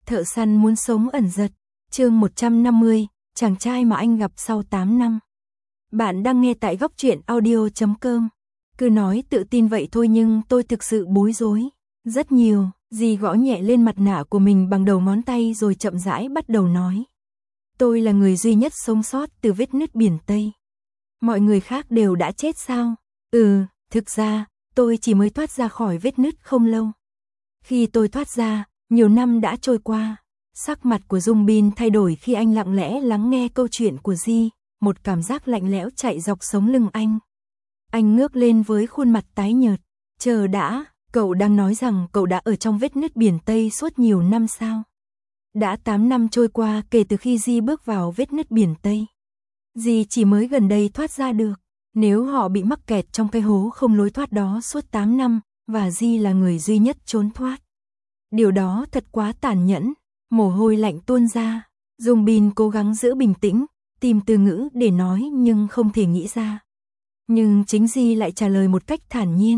Thợ săn muốn sống ẩn giật. Chương 150, chàng trai mà anh gặp sau 8 năm. Bạn đang nghe tại góc truyện audio.com. Cứ nói tự tin vậy thôi nhưng tôi thực sự bối rối. Rất nhiều. Dì gõ nhẹ lên mặt nạ của mình bằng đầu ngón tay rồi chậm rãi bắt đầu nói. Tôi là người duy nhất sống sót từ vết nứt biển Tây. Mọi người khác đều đã chết sao? Thực ra, tôi chỉ mới thoát ra khỏi vết nứt không lâu. Khi tôi thoát ra, nhiều năm đã trôi qua. Sắc mặt của Dung Bin thay đổi khi anh lặng lẽ lắng nghe câu chuyện của Di, một cảm giác lạnh lẽo chạy dọc sống lưng anh. Anh ngước lên với khuôn mặt tái nhợt. Chờ đã, cậu đang nói rằng cậu đã ở trong vết nứt biển Tây suốt nhiều năm sao? Đã 8 năm trôi qua kể từ khi Di bước vào vết nứt biển Tây. Di chỉ mới gần đây thoát ra được. Nếu họ bị mắc kẹt trong cái hố không lối thoát đó suốt 8 năm, và Di là người duy nhất trốn thoát. Điều đó thật quá tàn nhẫn. Mồ hôi lạnh tuôn ra. Dung Bin cố gắng giữ bình tĩnh, tìm từ ngữ để nói nhưng không thể nghĩ ra. Nhưng chính Di lại trả lời một cách thản nhiên.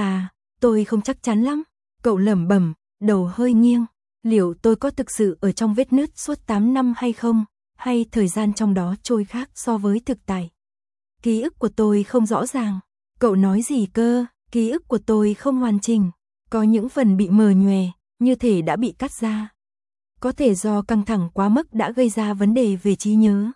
Tôi không chắc chắn lắm. Cậu lẩm bẩm, đầu hơi nghiêng. Liệu tôi có thực sự ở trong vết nứt suốt 8 năm hay không? Hay thời gian trong đó trôi khác so với thực tại? Ký ức của tôi không rõ ràng. Cậu nói gì cơ? Ký ức của tôi không hoàn chỉnh. Có những phần bị mờ nhòe, như thể đã bị cắt ra. Có thể do căng thẳng quá mức đã gây ra vấn đề về trí nhớ.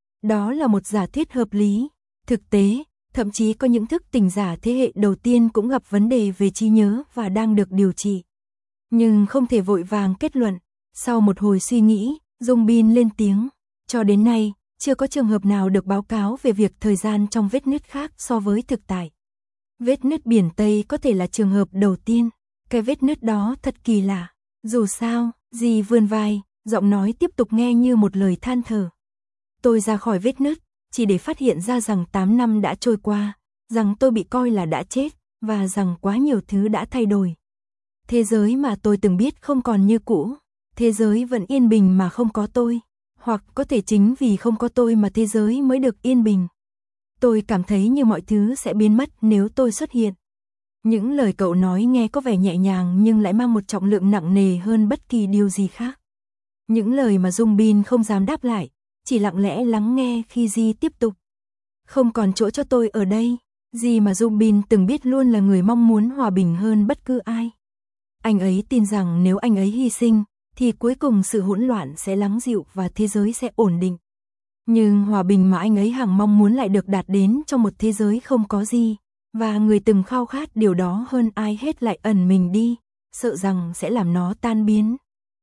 Đó là một giả thuyết hợp lý. Thực tế, thậm chí có những thức tỉnh giả thế hệ đầu tiên cũng gặp vấn đề về trí nhớ và đang được điều trị. Nhưng không thể vội vàng kết luận. Sau một hồi suy nghĩ, Dung Bin lên tiếng. Cho đến nay, chưa có trường hợp nào được báo cáo về việc thời gian trong vết nứt khác so với thực tại. Vết nứt biển Tây có thể là trường hợp đầu tiên. Cái vết nứt đó thật kỳ lạ. Dù sao, Di vươn vai, giọng nói tiếp tục nghe như một lời than thở. Tôi ra khỏi vết nứt, chỉ để phát hiện ra rằng 8 năm đã trôi qua, rằng tôi bị coi là đã chết, và rằng quá nhiều thứ đã thay đổi. Thế giới mà tôi từng biết không còn như cũ, thế giới vẫn yên bình mà không có tôi, hoặc có thể chính vì không có tôi mà thế giới mới được yên bình. Tôi cảm thấy như mọi thứ sẽ biến mất nếu tôi xuất hiện. Những lời cậu nói nghe có vẻ nhẹ nhàng nhưng lại mang một trọng lượng nặng nề hơn bất kỳ điều gì khác. Những lời mà Dung Bin không dám đáp lại, chỉ lặng lẽ lắng nghe khi Di tiếp tục. Không còn chỗ cho tôi ở đây. Di mà Dung Bin từng biết luôn là người mong muốn hòa bình hơn bất cứ ai. Anh ấy tin rằng nếu anh ấy hy sinh, thì cuối cùng sự hỗn loạn sẽ lắng dịu và thế giới sẽ ổn định. Nhưng hòa bình mà anh ấy hằng mong muốn lại được đạt đến trong một thế giới không có Di. Và người từng khao khát điều đó hơn ai hết lại ẩn mình đi, sợ rằng sẽ làm nó tan biến.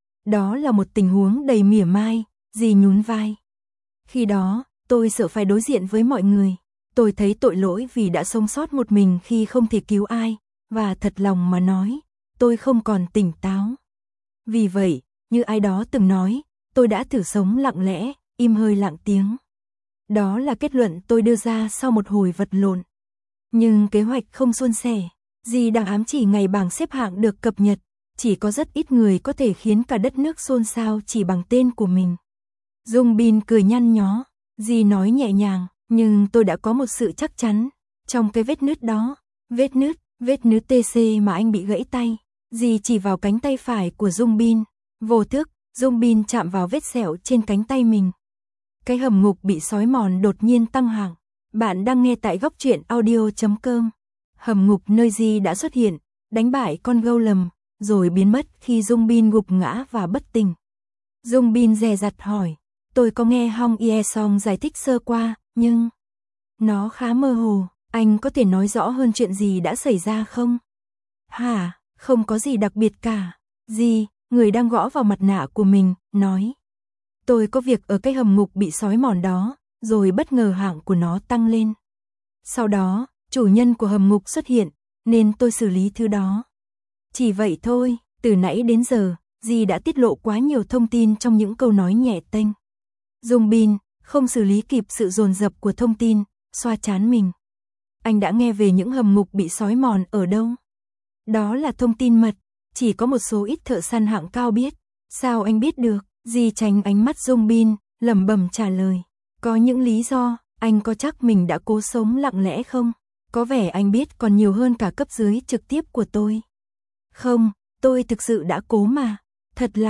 Đó là một tình huống đầy mỉa mai. Di nhún vai. Khi đó, tôi sợ phải đối diện với mọi người. Tôi thấy tội lỗi vì đã sống sót một mình khi không thể cứu ai, và thật lòng mà nói, tôi không còn tỉnh táo. Vì vậy, như ai đó từng nói, tôi đã thử sống lặng lẽ, im hơi lặng tiếng. Đó là kết luận tôi đưa ra sau một hồi vật lộn. Nhưng kế hoạch không suôn sẻ. Di đang ám chỉ ngày bảng xếp hạng được cập nhật. Chỉ có rất ít người có thể khiến cả đất nước xôn xao chỉ bằng tên của mình. Dung Bin cười nhăn nhó. Di nói nhẹ nhàng, nhưng tôi đã có một sự chắc chắn. Trong cái vết nứt đó, vết nứt TC mà anh bị gãy tay. Di chỉ vào cánh tay phải của Dung Bin. Vô thức, Dung Bin chạm vào vết sẹo trên cánh tay mình. Cái hầm ngục bị xói mòn đột nhiên tăng hạng. Bạn đang nghe tại góc truyện audio.com. Hầm ngục nơi Di đã xuất hiện, đánh bại con Golem, rồi biến mất khi Dung Bin gục ngã và bất tỉnh. Dung Bin dè dặt hỏi, tôi có nghe Hong Ye Song giải thích sơ qua, nhưng nó khá mơ hồ, anh có thể nói rõ hơn chuyện gì đã xảy ra không? Hả, không có gì đặc biệt cả. Di, người đang gõ vào mặt nạ của mình, nói. Tôi có việc ở cái hầm ngục bị xói mòn đó. Rồi bất ngờ hạng của nó tăng lên. Sau đó, chủ nhân của hầm ngục xuất hiện, nên tôi xử lý thứ đó. Chỉ vậy thôi, từ nãy đến giờ, Di đã tiết lộ quá nhiều thông tin trong những câu nói nhẹ tênh. Dung Bin không xử lý kịp sự dồn dập của thông tin, xoa trán mình. Anh đã nghe về những hầm ngục bị xói mòn ở đâu? Đó là thông tin mật, chỉ có một số ít thợ săn hạng cao biết. Sao anh biết được? Di tránh ánh mắt Dung Bin, lẩm bẩm trả lời. Có những lý do, anh có chắc mình đã cố sống lặng lẽ không? Có vẻ anh biết còn nhiều hơn cả cấp dưới trực tiếp của tôi. Không, tôi thực sự đã cố mà. Thật lòng,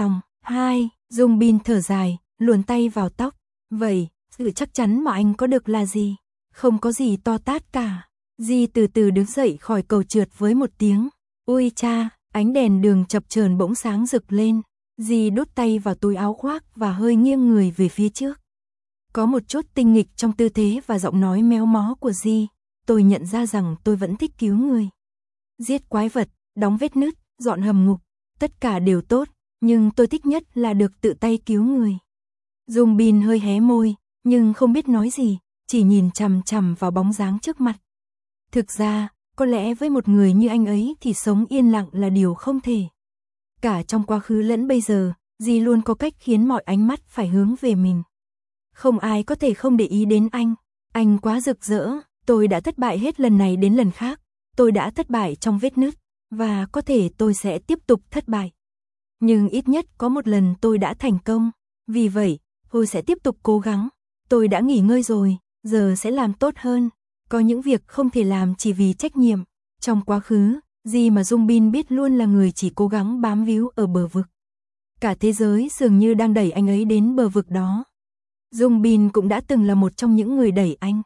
2. Dung Bin thở dài, luồn tay vào tóc. Vậy, sự chắc chắn mà anh có được là gì? Không có gì to tát cả. Di từ từ đứng dậy khỏi cầu trượt với một tiếng. Ui cha, ánh đèn đường chập chờn bỗng sáng rực lên. Di đút tay vào túi áo khoác và hơi nghiêng người về phía trước. Có một chút tinh nghịch trong tư thế và giọng nói méo mó của Di. Tôi nhận ra rằng tôi vẫn thích cứu người. Giết quái vật, đóng vết nứt, dọn hầm ngục. Tất cả đều tốt, nhưng tôi thích nhất là được tự tay cứu người. Dung Bin hơi hé môi, nhưng không biết nói gì, chỉ nhìn chằm chằm vào bóng dáng trước mặt. Thực ra, có lẽ với một người như anh ấy thì sống yên lặng là điều không thể. Cả trong quá khứ lẫn bây giờ, Di luôn có cách khiến mọi ánh mắt phải hướng về mình. Không ai có thể không để ý đến anh quá rực rỡ, tôi đã thất bại hết lần này đến lần khác, tôi đã thất bại trong vết nứt, và có thể tôi sẽ tiếp tục thất bại. Nhưng ít nhất có một lần tôi đã thành công, vì vậy, tôi sẽ tiếp tục cố gắng. Tôi đã nghỉ ngơi rồi, giờ sẽ làm tốt hơn. Có những việc không thể làm chỉ vì trách nhiệm. Trong quá khứ, Di mà Dung Bin biết luôn là người chỉ cố gắng bám víu ở bờ vực. Cả thế giới dường như đang đẩy anh ấy đến bờ vực đó. Dung Bin cũng đã từng là một trong những người đẩy anh.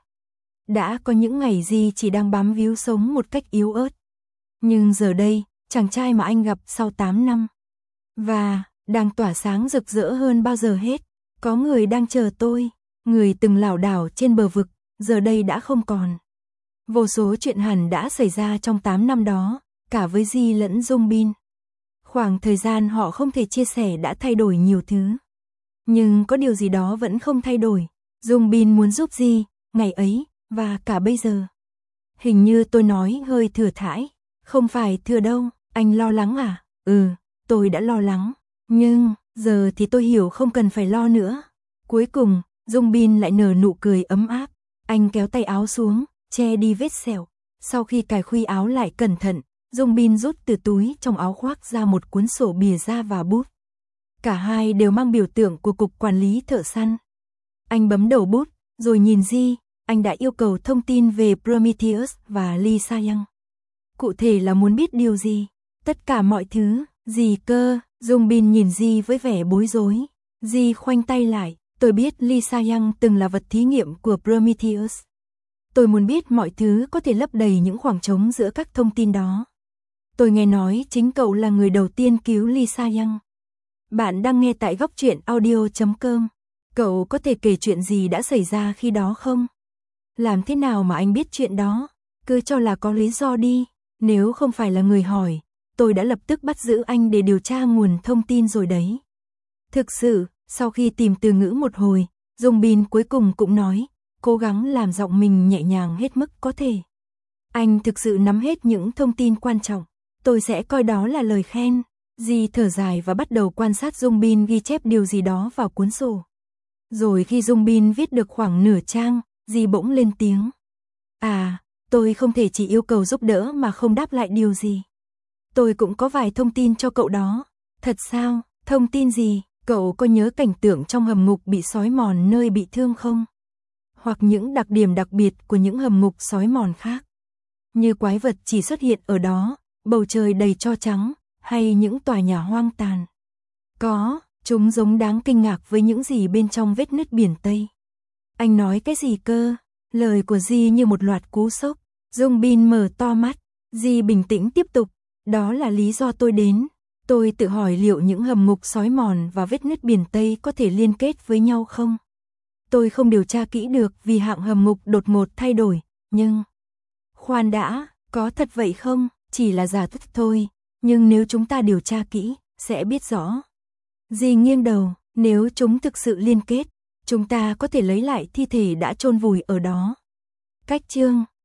Đã có những ngày Di chỉ đang bám víu sống một cách yếu ớt. Nhưng giờ đây, chàng trai mà anh gặp sau 8 năm. Và, đang tỏa sáng rực rỡ hơn bao giờ hết. Có người đang chờ tôi. Người từng lảo đảo trên bờ vực, giờ đây đã không còn. Vô số chuyện hẳn đã xảy ra trong 8 năm đó, cả với Di lẫn Dung Bin. Khoảng thời gian họ không thể chia sẻ đã thay đổi nhiều thứ. Nhưng có điều gì đó vẫn không thay đổi. Dung Bin muốn giúp Di, ngày ấy, và cả bây giờ. Hình như tôi nói hơi thừa thãi. Không phải thừa đâu, anh lo lắng à? Tôi đã lo lắng. Nhưng, giờ thì tôi hiểu không cần phải lo nữa. Cuối cùng, Dung Bin lại nở nụ cười ấm áp. Anh kéo tay áo xuống, che đi vết sẹo. Sau khi cài khuy áo lại cẩn thận, Dung Bin rút từ túi trong áo khoác ra một cuốn sổ bìa da và bút. Cả hai đều mang biểu tượng của cục quản lý thợ săn. Anh bấm đầu bút, rồi nhìn Di, anh đã yêu cầu thông tin về Prometheus và Lee Sa-young. Cụ thể là muốn biết điều gì? Tất cả mọi thứ, gì cơ? Dung Bin nhìn Di với vẻ bối rối. Di khoanh tay lại, tôi biết Lee Sa-young từng là vật thí nghiệm của Prometheus. Tôi muốn biết mọi thứ có thể lấp đầy những khoảng trống giữa các thông tin đó. Tôi nghe nói chính cậu là người đầu tiên cứu Lee Sa-young. Bạn đang nghe tại góc truyện audio.com. Cậu có thể kể chuyện gì đã xảy ra khi đó không? Làm thế nào mà anh biết chuyện đó? Cứ cho là có lý do đi. Nếu không phải là người hỏi, tôi đã lập tức bắt giữ anh để điều tra nguồn thông tin rồi đấy. Thực sự, sau khi tìm từ ngữ một hồi, Dung Bin cuối cùng cũng nói, cố gắng làm giọng mình nhẹ nhàng hết mức có thể. Anh thực sự nắm hết những thông tin quan trọng. Tôi sẽ coi đó là lời khen. Di thở dài và bắt đầu quan sát Dung Bin ghi chép điều gì đó vào cuốn sổ. Rồi khi Dung Bin viết được khoảng nửa trang, Di bỗng lên tiếng. Tôi không thể chỉ yêu cầu giúp đỡ mà không đáp lại điều gì. Tôi cũng có vài thông tin cho cậu đó. Thật sao? Thông tin gì? Cậu có nhớ cảnh tượng trong hầm ngục bị xói mòn nơi bị thương không? Hoặc những đặc điểm đặc biệt của những hầm ngục xói mòn khác? Như quái vật chỉ xuất hiện ở đó, bầu trời đầy tro trắng, hay những tòa nhà hoang tàn? Có, chúng giống đáng kinh ngạc với những gì bên trong vết nứt biển Tây. Anh nói cái gì cơ? Lời của Di như một loạt cú sốc. Dung Bin mở to mắt. Di bình tĩnh tiếp tục. Đó là lý do tôi đến. Tôi tự hỏi liệu những hầm ngục xói mòn và vết nứt biển Tây có thể liên kết với nhau không? Tôi không điều tra kỹ được vì hạng hầm ngục đột ngột thay đổi, nhưng... Khoan đã, có thật vậy không? Chỉ là giả thuyết thôi, nhưng nếu chúng ta điều tra kỹ, sẽ biết rõ. Di nghiêng đầu, nếu chúng thực sự liên kết, chúng ta có thể lấy lại thi thể đã chôn vùi ở đó. Cách chương